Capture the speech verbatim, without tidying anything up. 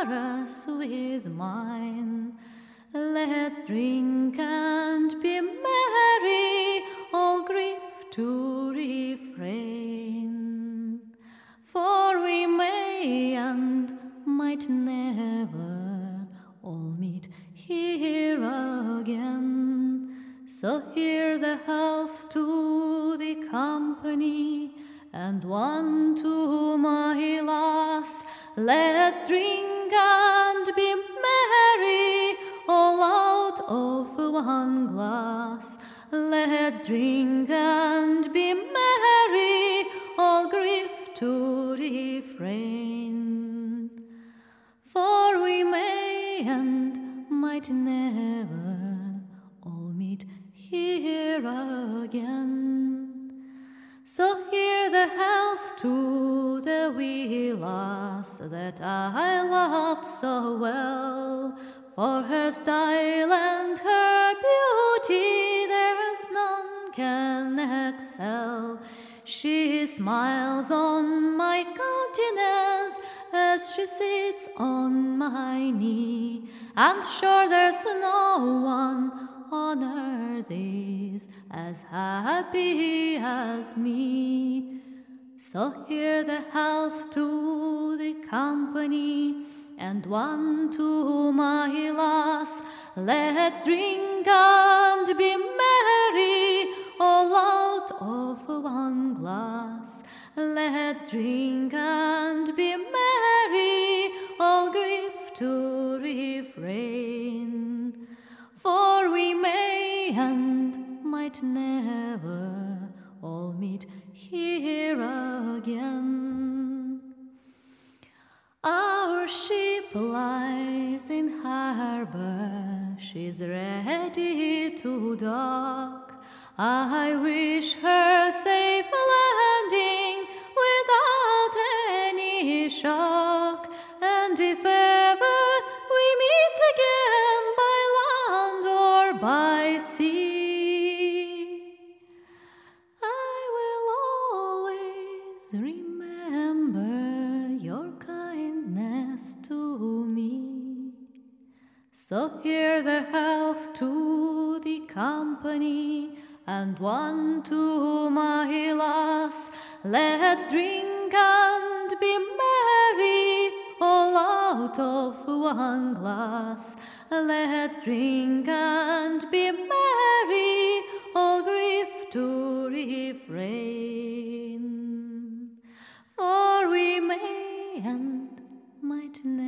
chorus with mine. Let's drink and be merry, all grief to refrain. For we may and might never all meet here again. So here the health to the company, and one to my lass. Let's drink and be merry, all out of one glass. Let's drink and be merry, all grief to refrain. For we may and might never all meet here again. So here the health to the wee lass that I loved so well. For her style and her beauty there's none can excel. She smiles on my countenance as she sits on my knee, and sure there's no one on earth is as happy as me. So here the health to the company, and one to my lass. Let's drink and be merry, all out of one glass. Let's drink and be merry, all grief to refrain. For we may and might never all meet here again. Our ship lies in harbor, she's ready to dock. I wish her safe landing without any shock. And if ever we meet again by land or by sea, I will always remember your kindness to me. So here the health to the company, and one to my lass. Let's drink and be merry, all out of one glass. Let's drink and be merry, all grief to refrain. For we may and might never